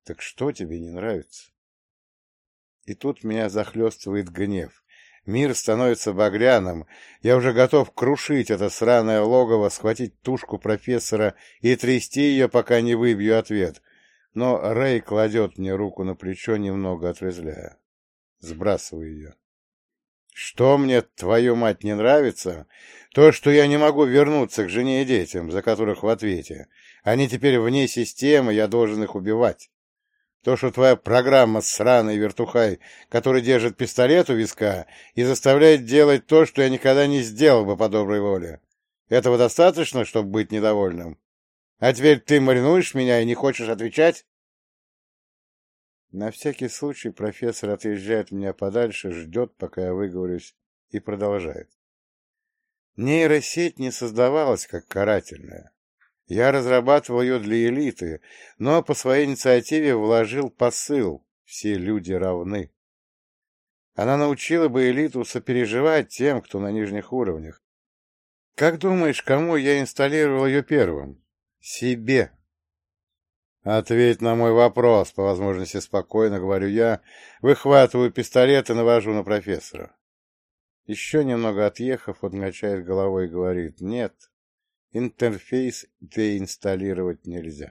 Так что тебе не нравится? И тут меня захлестывает гнев. Мир становится багряным. Я уже готов крушить это сраное логово, схватить тушку профессора и трясти ее, пока не выбью ответ. Но Рэй кладет мне руку на плечо, немного отрезвляя. Сбрасываю ее. Что мне, твою мать, не нравится? То, что я не могу вернуться к жене и детям, за которых в ответе. Они теперь вне системы, я должен их убивать. То, что твоя программа сраный вертухай, который держит пистолет у виска и заставляет делать то, что я никогда не сделал бы по доброй воле. Этого достаточно, чтобы быть недовольным? А теперь ты маринуешь меня и не хочешь отвечать? На всякий случай профессор отъезжает меня подальше, ждет, пока я выговорюсь, и продолжает. Нейросеть не создавалась как карательная. Я разрабатывал ее для элиты, но по своей инициативе вложил посыл «все люди равны». Она научила бы элиту сопереживать тем, кто на нижних уровнях. Как думаешь, кому я инсталлировал ее первым? Себе. Ответь на мой вопрос, по возможности спокойно, говорю я, выхватываю пистолет и навожу на профессора. Еще немного отъехав, он качает головой и говорит, нет, интерфейс деинсталлировать нельзя.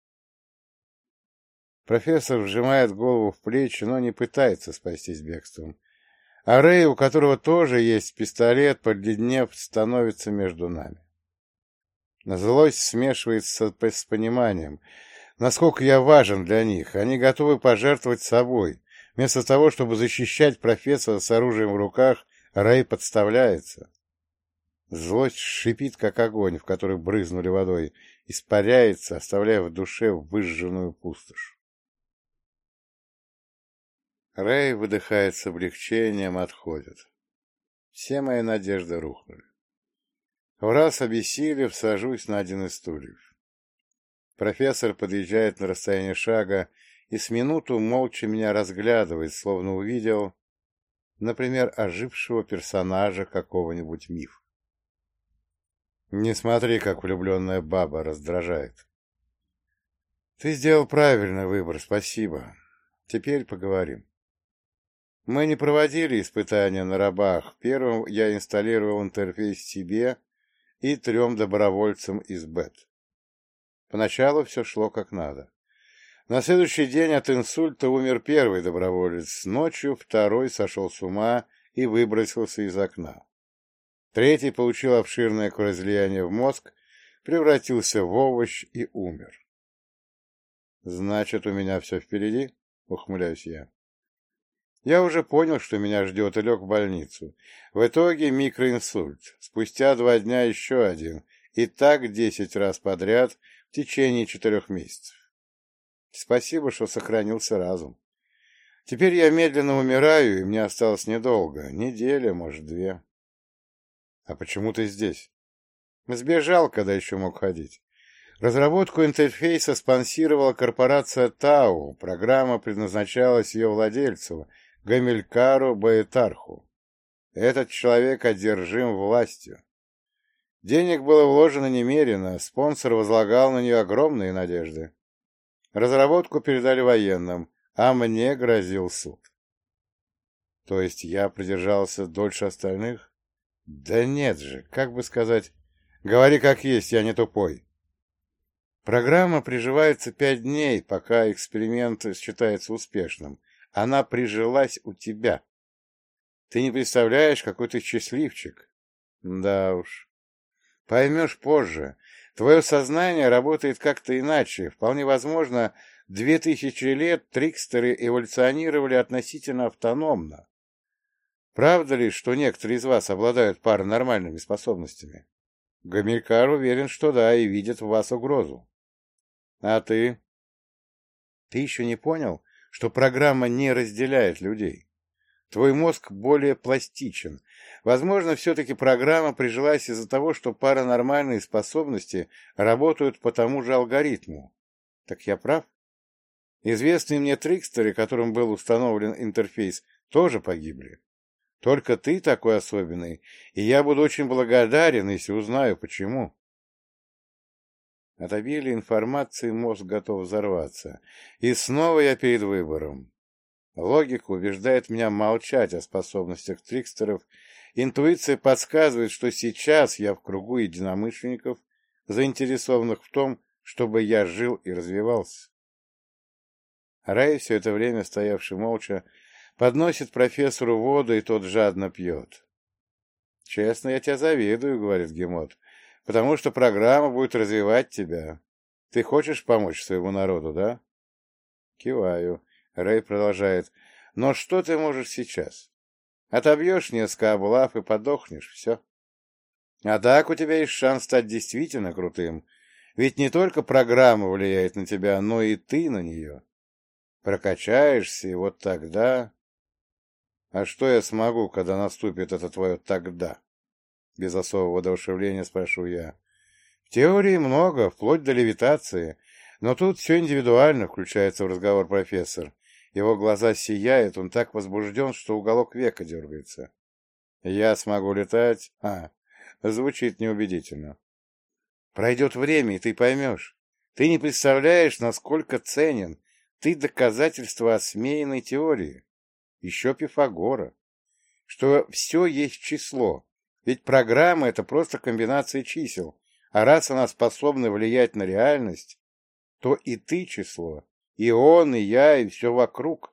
Профессор вжимает голову в плечи, но не пытается спастись бегством. А Рэй, у которого тоже есть пистолет, побледнев, становится между нами. Злость смешивается с пониманием, насколько я важен для них. Они готовы пожертвовать собой. Вместо того, чтобы защищать профессора с оружием в руках, Рэй подставляется. Злость шипит, как огонь, в который брызнули водой, испаряется, оставляя в душе выжженную пустошь. Рэй выдыхает с облегчением, отходит. Все мои надежды рухнули. Враз обессилев, сажусь на один из стульев. Профессор подъезжает на расстояние шага и с минуту молча меня разглядывает, словно увидел, например, ожившего персонажа какого-нибудь мифа. Не смотри, как влюбленная баба раздражает. Ты сделал правильный выбор, спасибо. Теперь поговорим. Мы не проводили испытания на рабах. Первым я инсталлировал интерфейс себе и 3 добровольцам из БЭТ. Поначалу все шло как надо. На следующий день от инсульта умер первый доброволец. Ночью второй сошел с ума и выбросился из окна. Третий получил обширное кровоизлияние в мозг, превратился в овощ и умер. «Значит, у меня все впереди?» — ухмыляюсь я. Я уже понял, что меня ждет, и лег в больницу. В итоге микроинсульт. Спустя 2 дня еще один. И так 10 раз подряд в течение 4 месяцев. Спасибо, что сохранился разум. Теперь я медленно умираю, и мне осталось недолго. Неделя, может, 2. А почему ты здесь? Сбежал, когда еще мог ходить. Разработку интерфейса спонсировала корпорация Тау. Программа предназначалась ее владельцу, Гамилькару Баэтарху. Этот человек одержим властью. Денег было вложено немерено, спонсор возлагал на нее огромные надежды. Разработку передали военным, а мне грозил суд. То есть я продержался дольше остальных? Да нет же, как бы сказать, говори как есть, я не тупой. Программа приживается 5 дней, пока эксперимент считается успешным. Она прижилась у тебя. Ты не представляешь, какой ты счастливчик. Да уж. Поймешь позже. Твое сознание работает как-то иначе. Вполне возможно, 2000 лет трикстеры эволюционировали относительно автономно. Правда ли, что некоторые из вас обладают паранормальными способностями? Гамилькар уверен, что да, и видит в вас угрозу. А ты? Ты еще не понял, что программа не разделяет людей? Твой мозг более пластичен. Возможно, все-таки программа прижилась из-за того, что паранормальные способности работают по тому же алгоритму. Так я прав? Известные мне трикстеры, которым был установлен интерфейс, тоже погибли. Только ты такой особенный, и я буду очень благодарен, если узнаю, почему. От обилия информации мозг готов взорваться. И снова я перед выбором. Логика убеждает меня молчать о способностях трикстеров. Интуиция подсказывает, что сейчас я в кругу единомышленников, заинтересованных в том, чтобы я жил и развивался. Рэй, все это время стоявший молча, подносит профессору воду, и тот жадно пьет. «Честно, я тебя завидую», — говорит Гемот, — «потому что программа будет развивать тебя. Ты хочешь помочь своему народу, да?» Киваю. Рэй продолжает. «Но что ты можешь сейчас? Отобьешь несколько облав и подохнешь, все. А так у тебя есть шанс стать действительно крутым. Ведь не только программа влияет на тебя, но и ты на нее. Прокачаешься, и вот тогда...» «А что я смогу, когда наступит это твое «тогда»?» Без особого воодушевления спрашиваю я. «В теории много, вплоть до левитации, но тут все индивидуально», — включается в разговор профессор. Его глаза сияют, он так возбужден, что уголок века дергается. «Я смогу летать?» Звучит неубедительно. «Пройдет время, и ты поймешь. Ты не представляешь, насколько ценен. Ты доказательство осмеянной теории. Еще Пифагора. Что все есть число. Ведь программа — это просто комбинация чисел. А раз она способна влиять на реальность, то и ты число. И он, и я, и все вокруг».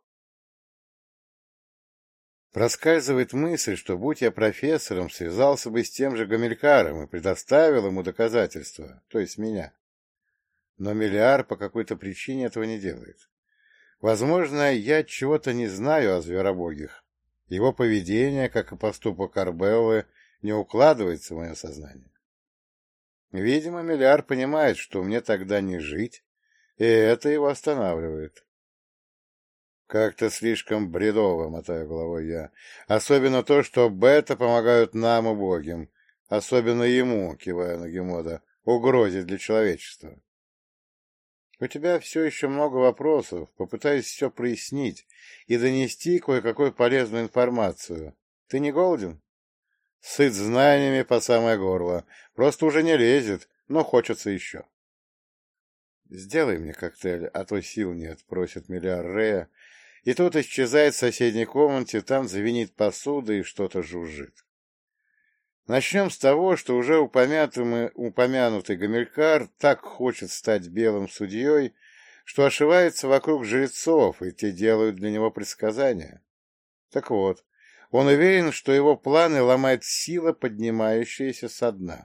Проскальзывает мысль, что, будь я профессором, связался бы с тем же Гамилькаром и предоставил ему доказательства, то есть меня. Но Мелиар по какой-то причине этого не делает. Возможно, я чего-то не знаю о зверобогих. Его поведение, как и поступок Арбеллы, не укладывается в мое сознание. Видимо, Мелиар понимает, что мне тогда не жить, и это его останавливает. «Как-то слишком бредово», — мотаю головой я. «Особенно то, что бета помогают нам, убогим. Особенно ему», — кивая на Гемода, — «угрозе для человечества». «У тебя все еще много вопросов. Попытаюсь все прояснить и донести кое-какую полезную информацию. Ты не голоден?» «Сыт знаниями по самое горло. Просто уже не лезет, но хочется еще». «Сделай мне коктейль, а то сил нет», — просит Мелиар Рея. И тот исчезает в соседней комнате, там звенит посуда и что-то жужжит. Начнем с того, что уже упомянутый Гамилькар так хочет стать белым судьей, что ошивается вокруг жрецов, и те делают для него предсказания. Так вот, он уверен, что его планы ломает сила, поднимающаяся со дна.